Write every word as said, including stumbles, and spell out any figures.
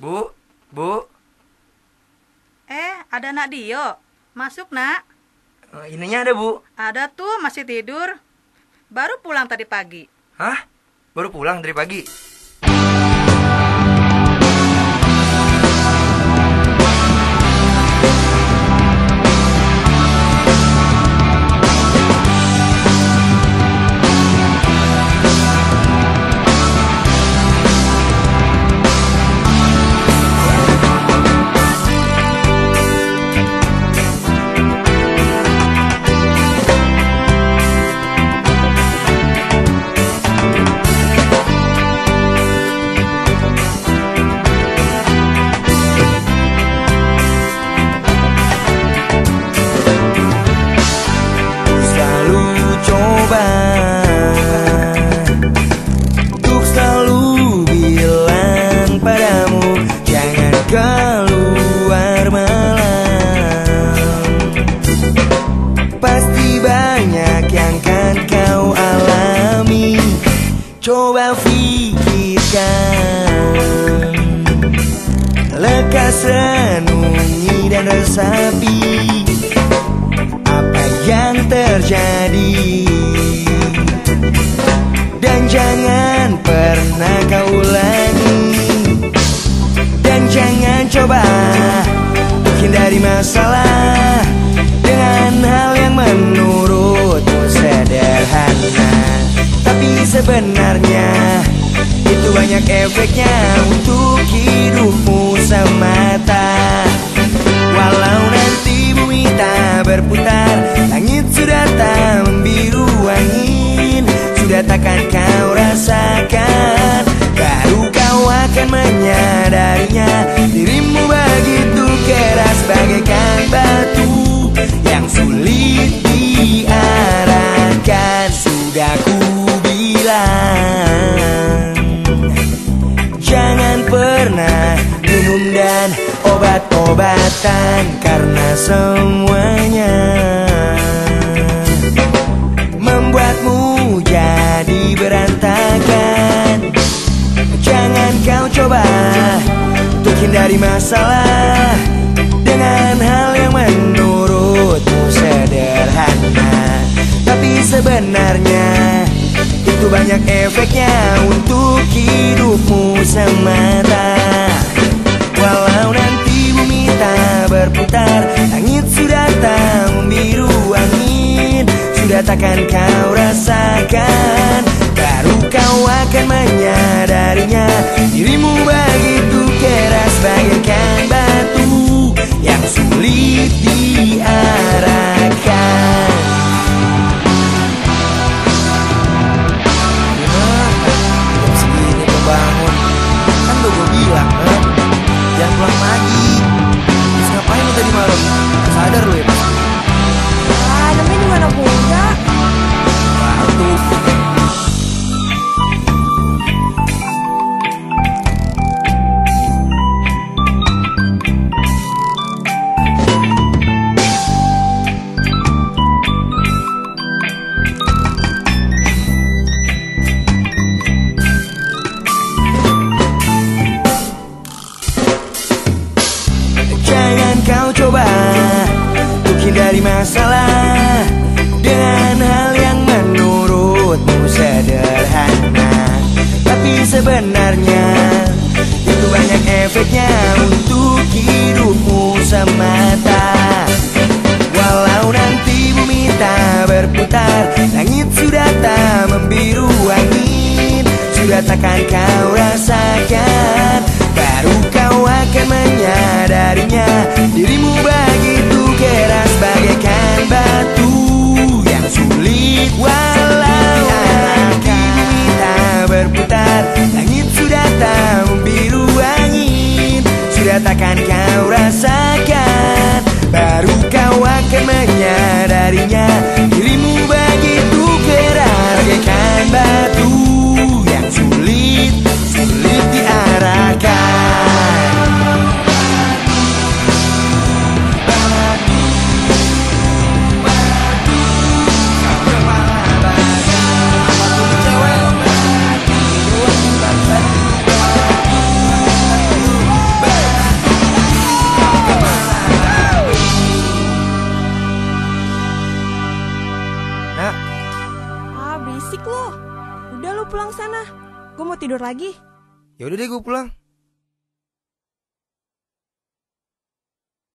Bu, Bu. Eh, ada Nak Dio. Masuk, Nak. Oh, ininya ada, Bu. Ada tuh, masih tidur. Baru pulang tadi pagi. Hah? Baru pulang dari pagi? Coba pikirkan, lekas renungi dan resapi apa yang terjadi. Dan jangan pernah kau ulangi, dan jangan coba hindari masalah dengan hal yang menurutmu sederhana. Tapi sebenarnya itu banyak efeknya untuk hidupmu semata. Walau nanti bumi tak berputar, langit sudah tak membiru angin, sudah takkan kau rasakan, baru kau akan menyadarinya. Dirimu begitu keras bagaikan batu yang sulit diarahkan. Sudah ku jangan pernah minum dan obat-obatan, karena semuanya membuatmu jadi berantakan. Jangan kau coba untuk hindari masalah dengan hal yang menurutmu sederhana, tapi sebenarnya itu banyak efeknya untuk hidupmu semata. Walau nanti bumi tak berputar, langit sudah tak membiru angin, sudah takkan kau rasakan, baru kau akan menyadarinya. Dirimu begitu keras bagaikan batu yang sulit diarahkan. Bangun, kan udah gue bilang kan, jangan pulang pagi. Terus ngapain lu tadi malam? Sadar lu ya Pak? Ah, namanya juga anak muda. Waktu coba untuk hindari masalah dengan hal yang menurutmu sederhana, tapi sebenarnya itu banyak efeknya untuk hidupmu semata. Walau nanti bumi tak berputar, langit sudah tak membiru angin, sudah takkan kau rasakan, baru kau akan menyadarinya. Dirimu begitu keras bagaikan batu yang sulit. Walau nanti bumi tak berputar, langit sudah tak membiru angin, sudah takkan kau rasakan, baru kau akan menyadarinya. Dirimu begitu keras bagaikan batu yang sulit, sulit diarahkan. berisik lo. Udah lo pulang sana. Gue mau tidur lagi. Ya udah deh gue pulang.